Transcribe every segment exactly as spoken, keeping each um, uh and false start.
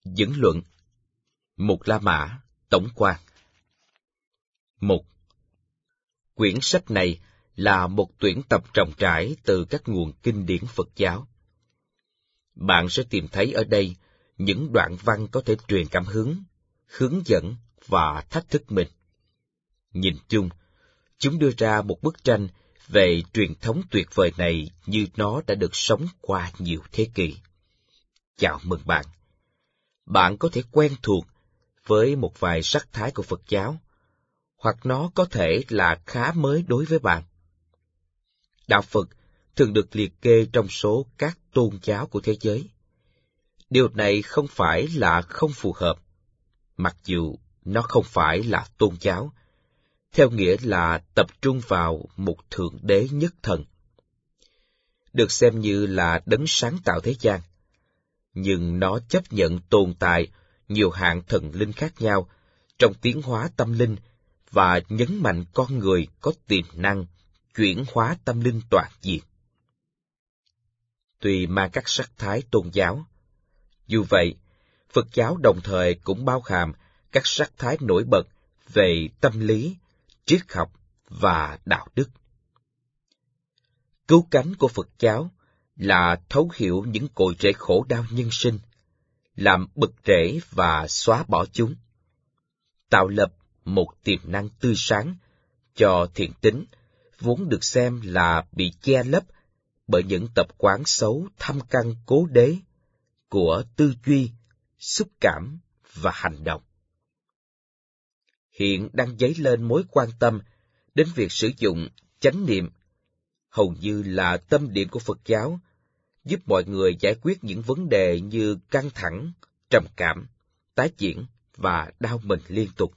Dẫn luận. Mục La Mã, tổng quan. Một. Quyển sách này là một tuyển tập rộng rãi từ các nguồn kinh điển Phật giáo. Bạn sẽ tìm thấy ở đây những đoạn văn có thể truyền cảm hứng, hướng dẫn và thách thức mình. Nhìn chung, chúng đưa ra một bức tranh về truyền thống tuyệt vời này như nó đã được sống qua nhiều thế kỷ. Chào mừng bạn. Bạn có thể quen thuộc với một vài sắc thái của Phật giáo, hoặc nó có thể là khá mới đối với bạn. Đạo Phật thường được liệt kê trong số các tôn giáo của thế giới. Điều này không phải là không phù hợp, mặc dù nó không phải là tôn giáo, theo nghĩa là tập trung vào một thượng đế nhất thần. Được xem như là đấng sáng tạo thế gian, nhưng nó chấp nhận tồn tại nhiều hạng thần linh khác nhau trong tiến hóa tâm linh và nhấn mạnh con người có tiềm năng chuyển hóa tâm linh toàn diện. Tuy mang các sắc thái tôn giáo, dù vậy, Phật giáo đồng thời cũng bao hàm các sắc thái nổi bật về tâm lý, triết học và đạo đức. Cứu cánh của Phật giáo là thấu hiểu những cội rễ khổ đau nhân sinh, làm bật rễ và xóa bỏ chúng, tạo lập một tiềm năng tươi sáng cho thiện tính, vốn được xem là bị che lấp bởi những tập quán xấu thâm căn cố đế của tư duy, xúc cảm và hành động. Hiện đang dấy lên mối quan tâm đến việc sử dụng chánh niệm, hầu như là tâm điểm của Phật giáo, giúp mọi người giải quyết những vấn đề như căng thẳng, trầm cảm, tái diễn và đau mình liên tục.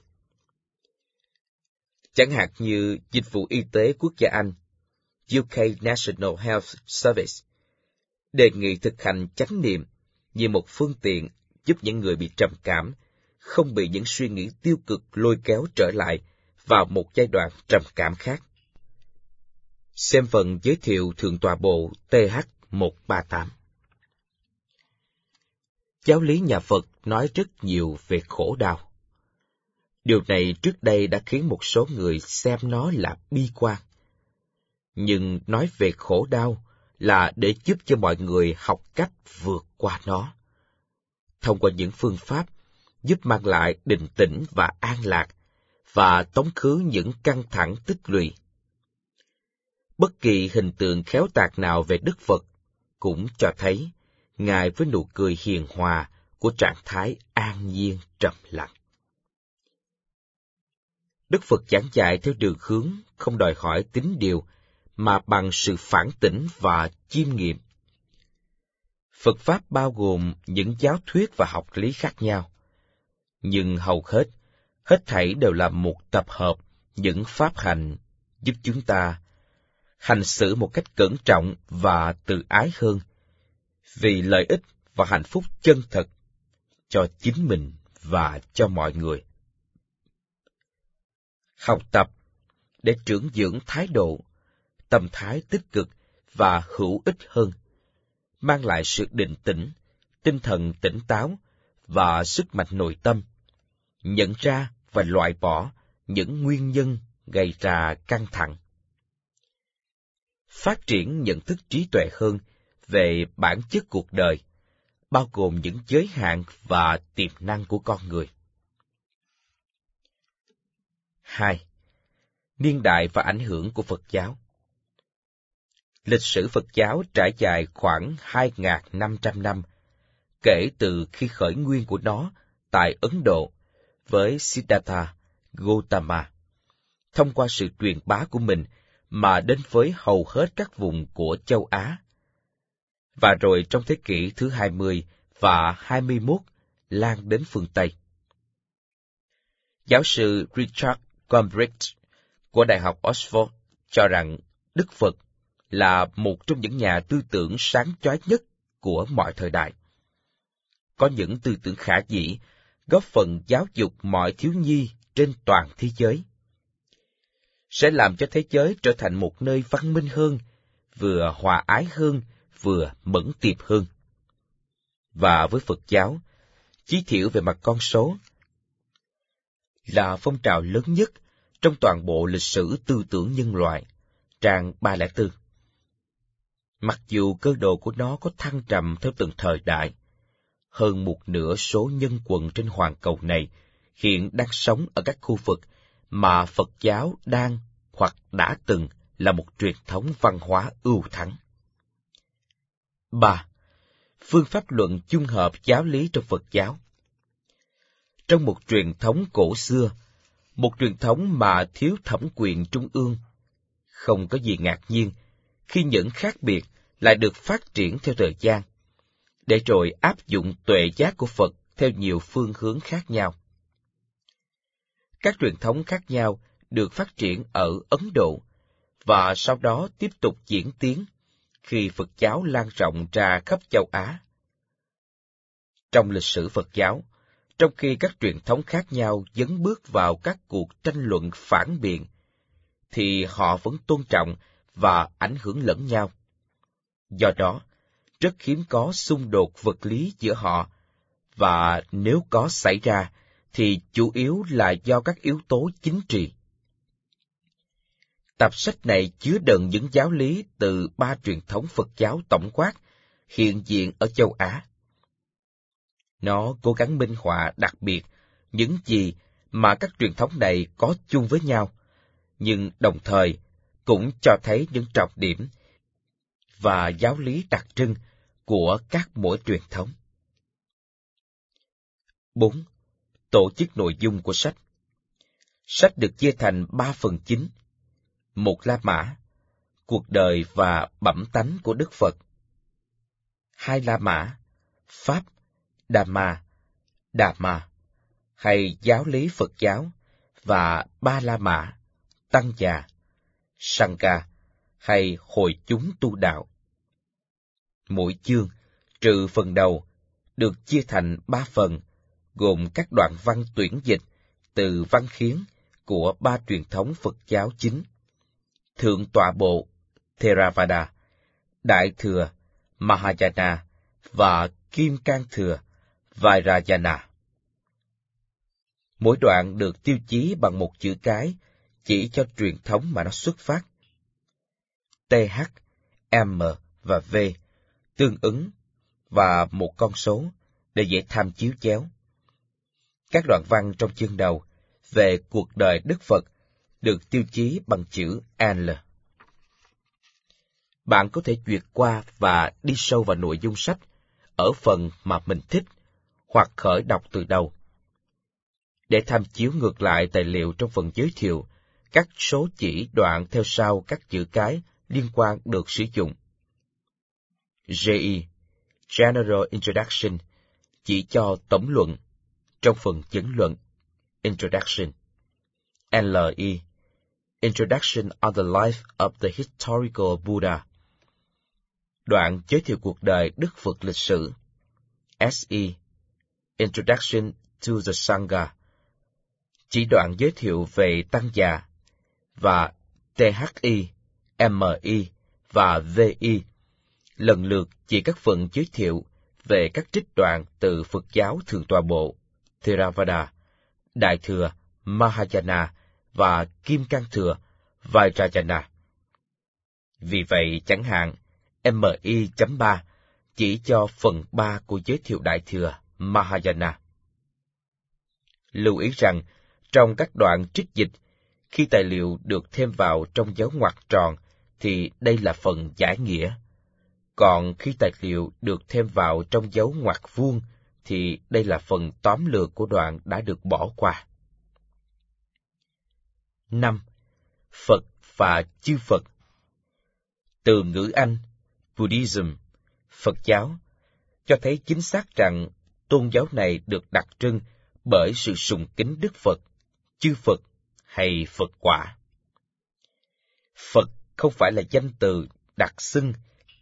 Chẳng hạn như Dịch vụ Y tế Quốc gia Anh, U K National Health Service, đề nghị thực hành chánh niệm như một phương tiện giúp những người bị trầm cảm không bị những suy nghĩ tiêu cực lôi kéo trở lại vào một giai đoạn trầm cảm khác. Xem phần giới thiệu Thượng tọa bộ T H một ba tám. Giáo lý nhà Phật nói rất nhiều về khổ đau. Điều này trước đây đã khiến một số người xem nó là bi quan. Nhưng nói về khổ đau là để giúp cho mọi người học cách vượt qua nó. Thông qua những phương pháp giúp mang lại định tĩnh và an lạc, và tống khứ những căng thẳng tích lũy. Bất kỳ hình tượng khéo tạc nào về Đức Phật cũng cho thấy Ngài với nụ cười hiền hòa của trạng thái an nhiên trầm lặng. Đức Phật giảng dạy theo đường hướng không đòi hỏi tín điều, mà bằng sự phản tỉnh và chiêm nghiệm. Phật Pháp bao gồm những giáo thuyết và học lý khác nhau, nhưng hầu hết, hết thảy đều là một tập hợp những pháp hành giúp chúng ta hành xử một cách cẩn trọng và tự ái hơn, vì lợi ích và hạnh phúc chân thật cho chính mình và cho mọi người. Học tập để trưởng dưỡng thái độ, tâm thái tích cực và hữu ích hơn, mang lại sự định tĩnh, tinh thần tỉnh táo và sức mạnh nội tâm, nhận ra và loại bỏ những nguyên nhân gây ra căng thẳng. Phát triển nhận thức trí tuệ hơn về bản chất cuộc đời, bao gồm những giới hạn và tiềm năng của con người. Hai. Niên đại và ảnh hưởng của Phật giáo. Lịch sử Phật giáo trải dài khoảng hai nghìn năm trăm năm, kể từ khi khởi nguyên của nó tại Ấn Độ với Siddhartha Gautama, thông qua sự truyền bá của mình mà đến với hầu hết các vùng của châu Á. Và rồi trong thế kỷ thứ hai mươi và hai mươi mốt lan đến phương Tây. Giáo sư Richard Gombrich của Đại học Oxford cho rằng Đức Phật là một trong những nhà tư tưởng sáng chói nhất của mọi thời đại. Có những tư tưởng khả dĩ, góp phần giáo dục mọi thiếu nhi trên toàn thế giới. Sẽ làm cho thế giới trở thành một nơi văn minh hơn, vừa hòa ái hơn, vừa mẫn tiệp hơn. Và với Phật giáo, chí thiểu về mặt con số, là phong trào lớn nhất trong toàn bộ lịch sử tư tưởng nhân loại, trang ba không bốn. Mặc dù cơ đồ của nó có thăng trầm theo từng thời đại, hơn một nửa số nhân quần trên hoàn cầu này hiện đang sống ở các khu vực mà Phật giáo đang hoặc đã từng là một truyền thống văn hóa ưu thắng. ba. Phương pháp luận chung hợp giáo lý trong Phật giáo. Trong một truyền thống cổ xưa, một truyền thống mà thiếu thẩm quyền trung ương, không có gì ngạc nhiên khi những khác biệt lại được phát triển theo thời gian, để rồi áp dụng tuệ giác của Phật theo nhiều phương hướng khác nhau. Các truyền thống khác nhau được phát triển ở Ấn Độ, và sau đó tiếp tục diễn tiến khi Phật giáo lan rộng ra khắp châu Á. Trong lịch sử Phật giáo, trong khi các truyền thống khác nhau dấn bước vào các cuộc tranh luận phản biện, thì họ vẫn tôn trọng và ảnh hưởng lẫn nhau. Do đó, rất hiếm có xung đột vật lý giữa họ, và nếu có xảy ra, thì chủ yếu là do các yếu tố chính trị. Tập sách này chứa đựng những giáo lý từ ba truyền thống Phật giáo tổng quát hiện diện ở châu Á. Nó cố gắng minh họa đặc biệt những gì mà các truyền thống này có chung với nhau, nhưng đồng thời cũng cho thấy những trọng điểm và giáo lý đặc trưng của các mỗi truyền thống. bốn. Tổ chức nội dung của sách. Sách được chia thành ba phần chính: một La Mã, cuộc đời và bẩm tánh của Đức Phật; hai La Mã, Pháp, Dhamma, Dhamma, hay giáo lý Phật giáo; và ba La Mã, Tăng già, Sangha, hay hội chúng tu đạo. Mỗi chương, trừ phần đầu, được chia thành ba phần, gồm các đoạn văn tuyển dịch từ văn khiến của ba truyền thống Phật giáo chính: Thượng tọa bộ Theravada, Đại thừa Mahayana và Kim Cang thừa Vajrayana. Mỗi đoạn được tiêu chí bằng một chữ cái chỉ cho truyền thống mà nó xuất phát. T H, M và V tương ứng và một con số để dễ tham chiếu chéo. Các đoạn văn trong chương đầu về cuộc đời Đức Phật được tiêu chí bằng chữ L. Bạn có thể duyệt qua và đi sâu vào nội dung sách ở phần mà mình thích, hoặc khởi đọc từ đầu. Để tham chiếu ngược lại tài liệu trong phần giới thiệu, các số chỉ đoạn theo sau các chữ cái liên quan được sử dụng. G I, General Introduction, chỉ cho tổng luận trong phần dẫn luận, Introduction. L I, Introduction on the Life of the Historical Buddha, đoạn giới thiệu cuộc đời Đức Phật lịch sử. S E, Introduction to the Sangha, chỉ đoạn giới thiệu về Tăng già. Và T H I, M I và V I lần lượt chỉ các phần giới thiệu về các trích đoạn từ Phật giáo Thượng tọa bộ Theravada, Đại thừa Mahayana và Kim Cang thừa Vajrayana. Vì vậy, chẳng hạn, M I chấm ba chỉ cho phần ba của giới thiệu Đại thừa Mahayana. Lưu ý rằng, trong các đoạn trích dịch, khi tài liệu được thêm vào trong dấu ngoặc tròn thì đây là phần giải nghĩa, còn khi tài liệu được thêm vào trong dấu ngoặc vuông thì đây là phần tóm lược của đoạn đã được bỏ qua. năm. Phật và chư Phật. Từ ngữ Anh, Buddhism, Phật giáo, cho thấy chính xác rằng tôn giáo này được đặc trưng bởi sự sùng kính Đức Phật, chư Phật hay Phật quả. Phật không phải là danh từ đặc xưng,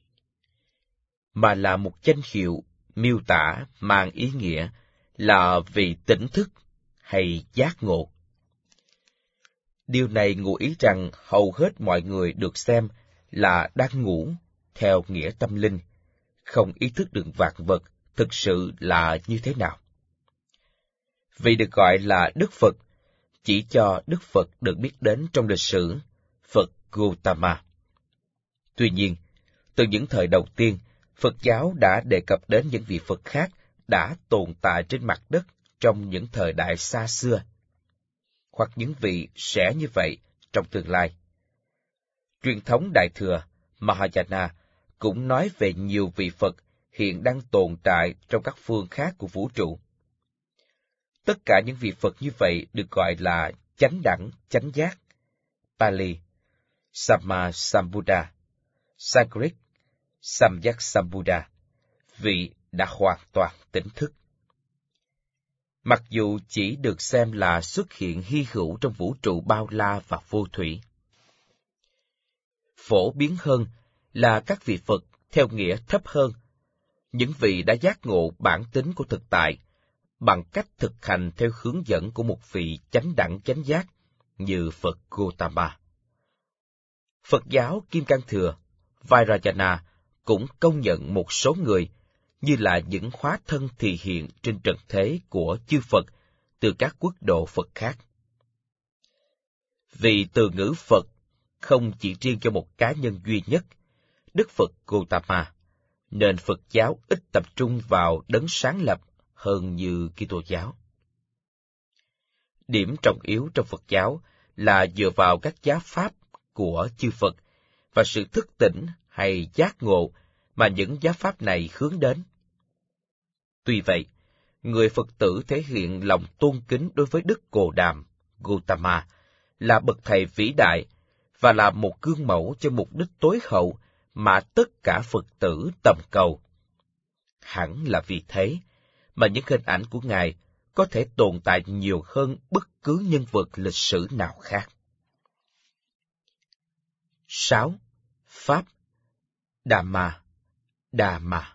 mà là một danh hiệu miêu tả mang ý nghĩa là vị tỉnh thức hay giác ngộ. Điều này ngụ ý rằng hầu hết mọi người được xem là đang ngủ theo nghĩa tâm linh, không ý thức được vạn vật thực sự là như thế nào. Vì được gọi là Đức Phật, chỉ cho Đức Phật được biết đến trong lịch sử, Phật Gautama. Tuy nhiên, từ những thời đầu tiên, Phật giáo đã đề cập đến những vị Phật khác đã tồn tại trên mặt đất trong những thời đại xa xưa, hoặc những vị sẽ như vậy trong tương lai. Truyền thống Đại Thừa, Mahayana, cũng nói về nhiều vị Phật hiện đang tồn tại trong các phương khác của vũ trụ. Tất cả những vị Phật như vậy được gọi là chánh đẳng, chánh giác, Pali, Samma Sambuddha, Sanskrit, Samyak Sambuddha, vị đã hoàn toàn tỉnh thức. Mặc dù chỉ được xem là xuất hiện hy hữu trong vũ trụ bao la và vô thủy. Phổ biến hơn là các vị Phật theo nghĩa thấp hơn, những vị đã giác ngộ bản tính của thực tại, bằng cách thực hành theo hướng dẫn của một vị chánh đẳng chánh giác như Phật Gautama. Phật giáo Kim Cang Thừa, Vajrayana cũng công nhận một số người như là những hóa thân thị hiện trên trần thế của chư Phật từ các quốc độ Phật khác. Vì từ ngữ Phật không chỉ riêng cho một cá nhân duy nhất, Đức Phật Gautama, nên Phật giáo ít tập trung vào đấng sáng lập hơn như Kitô giáo. Điểm trọng yếu trong Phật giáo là dựa vào các giáo pháp của chư Phật và sự thức tỉnh hay giác ngộ mà những giáo pháp này hướng đến. Tuy vậy, người Phật tử thể hiện lòng tôn kính đối với Đức Cồ Đàm, Gautama, là bậc thầy vĩ đại và là một gương mẫu cho mục đích tối hậu mà tất cả Phật tử tầm cầu. Hẳn là vì thế mà những hình ảnh của Ngài có thể tồn tại nhiều hơn bất cứ nhân vật lịch sử nào khác. sáu. Pháp Dhamma Dhamma.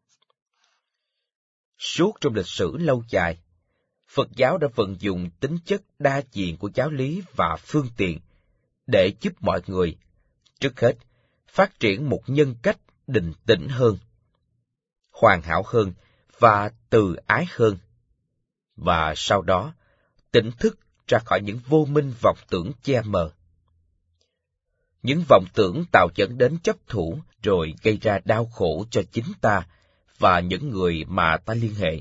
Suốt trong lịch sử lâu dài, Phật giáo đã vận dụng tính chất đa diện của giáo lý và phương tiện để giúp mọi người, trước hết, phát triển một nhân cách định tĩnh hơn, hoàn hảo hơn và từ ái hơn, và sau đó tỉnh thức ra khỏi những vô minh vọng tưởng che mờ. Những vọng tưởng tạo dẫn đến chấp thủ rồi gây ra đau khổ cho chính ta và những người mà ta liên hệ.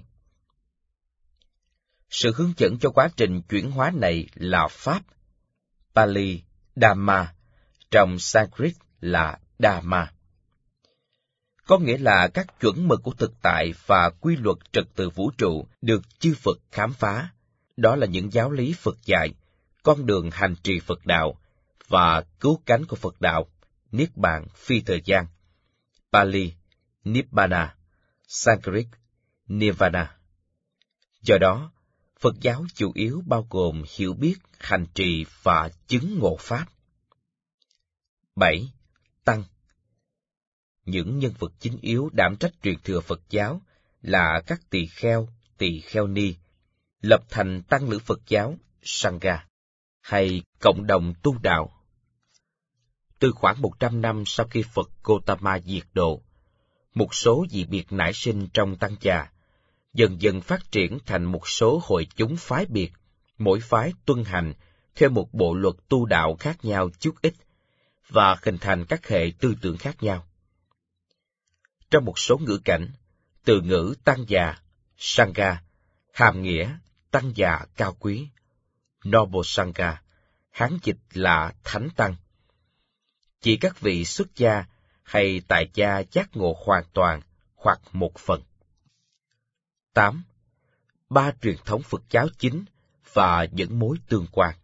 Sự hướng dẫn cho quá trình chuyển hóa này là Pháp, Pali, Dhamma, trong Sanskrit là Dhamma. Có nghĩa là các chuẩn mực của thực tại và quy luật trật tự vũ trụ được chư Phật khám phá. Đó là những giáo lý Phật dạy, con đường hành trì Phật đạo và cứu cánh của Phật đạo, Niết Bàn phi thời gian, Pali, Nibbana, Sanskrit, Nirvana. Do đó, Phật giáo chủ yếu bao gồm hiểu biết, hành trì và chứng ngộ Pháp. bảy. Tăng. Những nhân vật chính yếu đảm trách truyền thừa Phật giáo là các tỳ kheo, tỳ kheo ni, lập thành tăng lữ Phật giáo, Sangha, hay cộng đồng tu đạo. Từ khoảng một trăm năm sau khi Phật Gautama diệt độ, một số dị biệt nảy sinh trong tăng già, dần dần phát triển thành một số hội chúng phái biệt, mỗi phái tuân hành theo một bộ luật tu đạo khác nhau chút ít, và hình thành các hệ tư tưởng khác nhau. Trong một số ngữ cảnh, từ ngữ tăng già, Sangha, hàm nghĩa tăng già cao quý, Noble Sangha, Hán dịch là thánh tăng, chỉ các vị xuất gia hay tại gia giác ngộ hoàn toàn hoặc một phần. tám. Ba truyền thống Phật giáo chính và những mối tương quan.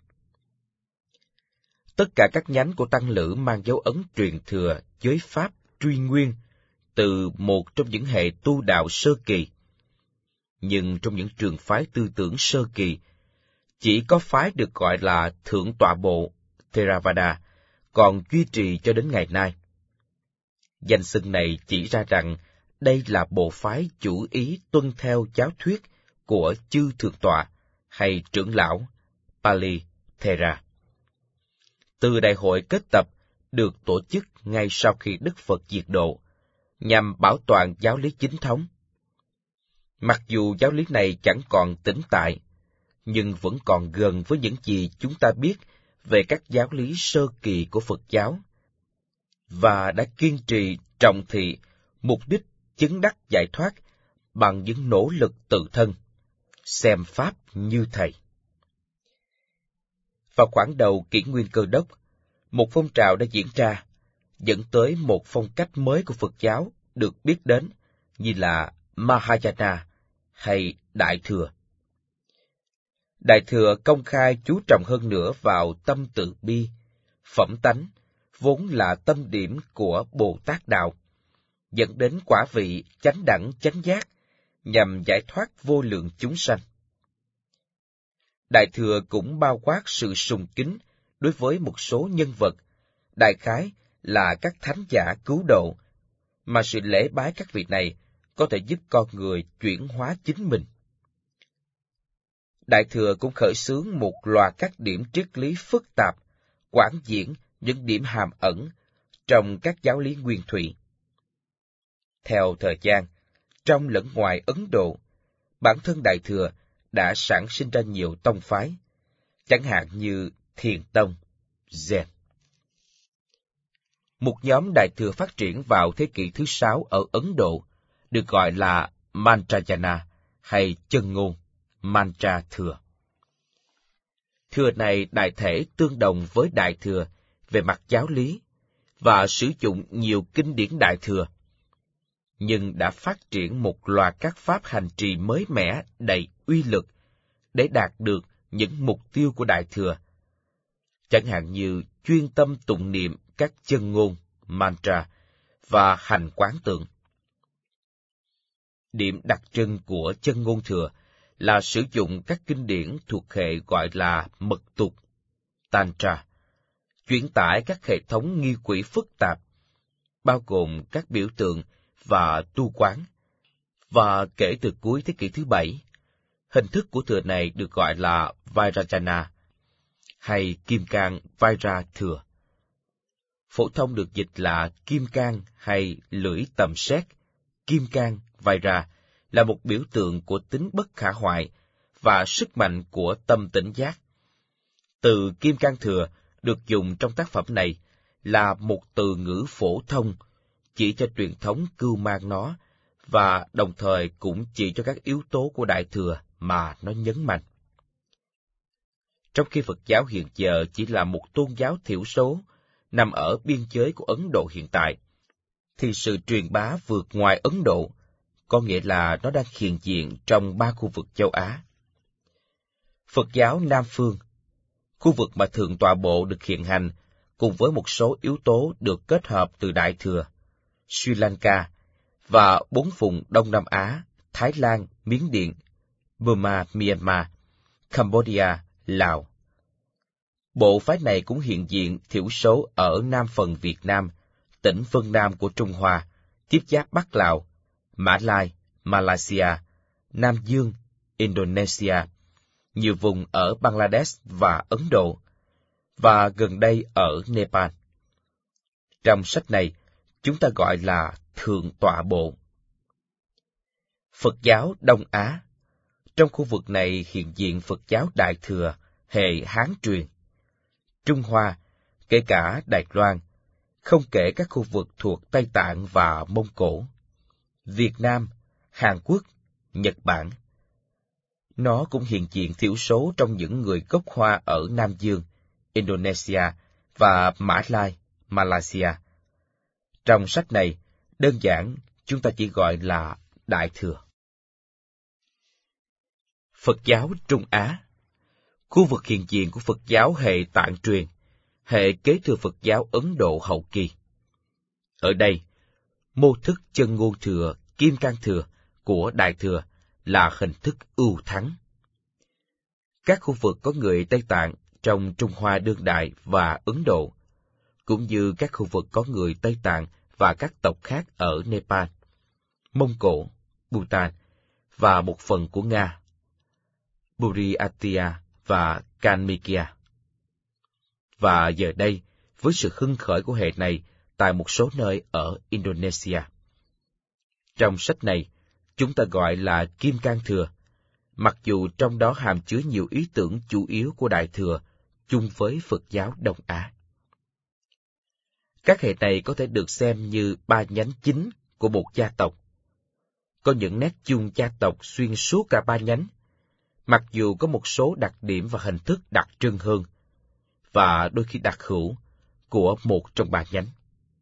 Tất cả các nhánh của tăng lữ mang dấu ấn truyền thừa giới pháp truy nguyên từ một trong những hệ tu đạo sơ kỳ. Nhưng trong những trường phái tư tưởng sơ kỳ, chỉ có phái được gọi là Thượng Tọa Bộ, Theravada, còn duy trì cho đến ngày nay. Danh xưng này chỉ ra rằng đây là bộ phái chủ ý tuân theo giáo thuyết của chư Thượng Tọa hay trưởng lão, Pali, Thera. Từ đại hội kết tập được tổ chức ngay sau khi Đức Phật diệt độ, nhằm bảo toàn giáo lý chính thống. Mặc dù giáo lý này chẳng còn tĩnh tại, nhưng vẫn còn gần với những gì chúng ta biết về các giáo lý sơ kỳ của Phật giáo, và đã kiên trì trọng thị mục đích chứng đắc giải thoát bằng những nỗ lực tự thân, xem Pháp như thầy. Vào khoảng đầu kỷ nguyên Cơ đốc, một phong trào đã diễn ra, dẫn tới một phong cách mới của Phật giáo được biết đến như là Mahayana hay Đại Thừa. Đại Thừa công khai chú trọng hơn nữa vào tâm từ bi, phẩm tánh, vốn là tâm điểm của Bồ Tát Đạo, dẫn đến quả vị chánh đẳng chánh giác, nhằm giải thoát vô lượng chúng sanh. Đại Thừa cũng bao quát sự sùng kính đối với một số nhân vật, đại khái là các thánh giả cứu độ, mà sự lễ bái các vị này có thể giúp con người chuyển hóa chính mình. Đại Thừa cũng khởi xướng một loạt các điểm triết lý phức tạp, quảng diễn những điểm hàm ẩn trong các giáo lý nguyên thủy. Theo thời gian, trong lẫn ngoài Ấn Độ, bản thân Đại Thừa đã sản sinh ra nhiều tông phái, chẳng hạn như Thiền Tông, Zen. Một nhóm Đại Thừa phát triển vào thế kỷ thứ sáu ở Ấn Độ, được gọi là Mantrayana hay chân ngôn, Mantra Thừa. Thừa này đại thể tương đồng với Đại Thừa về mặt giáo lý, và sử dụng nhiều kinh điển Đại Thừa, nhưng đã phát triển một loạt các pháp hành trì mới mẻ đầy uy lực để đạt được những mục tiêu của Đại Thừa, chẳng hạn như chuyên tâm tụng niệm các chân ngôn, mantra và hành quán tượng. Điểm đặc trưng của chân ngôn thừa là sử dụng các kinh điển thuộc hệ gọi là mật tục, tantra, chuyển tải các hệ thống nghi quỹ phức tạp, bao gồm các biểu tượng và tu quán, và kể từ cuối thế kỷ thứ bảy, hình thức của thừa này được gọi là Vairajana, hay Kim Cang Vaira Thừa. Phổ thông được dịch là Kim Cang hay lưỡi tầm xét, Kim Cang Vaira là một biểu tượng của tính bất khả hoại và sức mạnh của tâm tỉnh giác. Từ Kim Cang Thừa được dùng trong tác phẩm này là một từ ngữ phổ thông, chỉ cho truyền thống cưu mang nó, và đồng thời cũng chỉ cho các yếu tố của Đại Thừa mà nó nhấn mạnh. Trong khi Phật giáo hiện giờ chỉ là một tôn giáo thiểu số, nằm ở biên giới của Ấn Độ hiện tại, thì sự truyền bá vượt ngoài Ấn Độ, có nghĩa là nó đang hiện diện trong ba khu vực châu Á. Phật giáo Nam Phương, khu vực mà Thượng Tọa Bộ được hiện hành, cùng với một số yếu tố được kết hợp từ Đại Thừa, Sri Lanka, và bốn vùng Đông Nam Á, Thái Lan, Miến Điện, Burma, Myanmar, Cambodia, Lào. Bộ phái này cũng hiện diện thiểu số ở Nam phần Việt Nam, tỉnh Vân Nam của Trung Hoa, tiếp giáp Bắc Lào, Mã Lai, Malaysia, Nam Dương, Indonesia, nhiều vùng ở Bangladesh và Ấn Độ, và gần đây ở Nepal. Trong sách này, chúng ta gọi là Thượng Tọa Bộ. Phật giáo Đông Á. Trong khu vực này hiện diện Phật giáo Đại Thừa, hệ Hán truyền. Trung Hoa, kể cả Đài Loan, không kể các khu vực thuộc Tây Tạng và Mông Cổ. Việt Nam, Hàn Quốc, Nhật Bản. Nó cũng hiện diện thiểu số trong những người gốc Hoa ở Nam Dương, Indonesia và Mã Lai, Malaysia. Trong sách này, đơn giản chúng ta chỉ gọi là Đại Thừa. Phật giáo Trung Á. Khu vực hiện diện của Phật giáo hệ Tạng truyền, hệ kế thừa Phật giáo Ấn Độ hậu kỳ. Ở đây, mô thức chân ngôn thừa, Kim Cang Thừa của Đại Thừa là hình thức ưu thắng. Các khu vực có người Tây Tạng trong Trung Hoa đương đại và Ấn Độ, cũng như các khu vực có người Tây Tạng và các tộc khác ở Nepal, Mông Cổ, Bhutan và một phần của Nga, Buryatia và Kalmykia. Và giờ đây, với sự hưng khởi của hệ này tại một số nơi ở Indonesia. Trong sách này, chúng ta gọi là Kim Cang Thừa, mặc dù trong đó hàm chứa nhiều ý tưởng chủ yếu của Đại Thừa chung với Phật giáo Đông Á. Các hệ này có thể được xem như ba nhánh chính của một gia tộc. Có những nét chung gia tộc xuyên suốt cả ba nhánh, mặc dù có một số đặc điểm và hình thức đặc trưng hơn, và đôi khi đặc hữu, của một trong ba nhánh.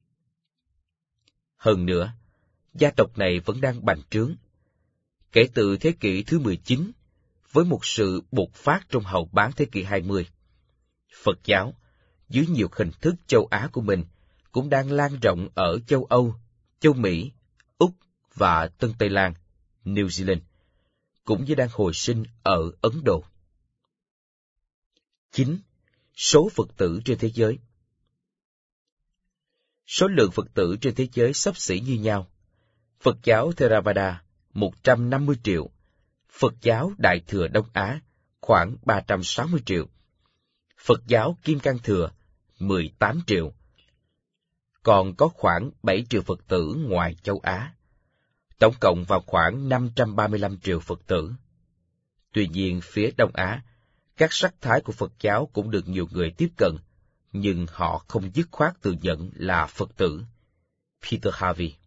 Hơn nữa, gia tộc này vẫn đang bành trướng. Kể từ thế kỷ thứ mười chín, với một sự bộc phát trong hậu bán thế kỷ hai mươi, Phật giáo, dưới nhiều hình thức châu Á của mình, cũng đang lan rộng ở châu Âu, châu Mỹ, Úc và Tân Tây Lan, New Zealand, cũng như đang hồi sinh ở Ấn Độ. chín. Số Phật tử trên thế giới. Số lượng Phật tử trên thế giới xấp xỉ như nhau. Phật giáo Theravada một trăm năm mươi triệu, Phật giáo Đại Thừa Đông Á khoảng ba trăm sáu mươi triệu, Phật giáo Kim Cang Thừa mười tám triệu, còn có khoảng bảy triệu Phật tử ngoài châu Á, tổng cộng vào khoảng năm trăm ba mươi lăm triệu Phật tử. Tuy nhiên, phía Đông Á, các sắc thái của Phật giáo cũng được nhiều người tiếp cận, nhưng họ không dứt khoát tự nhận là Phật tử. Peter Harvey.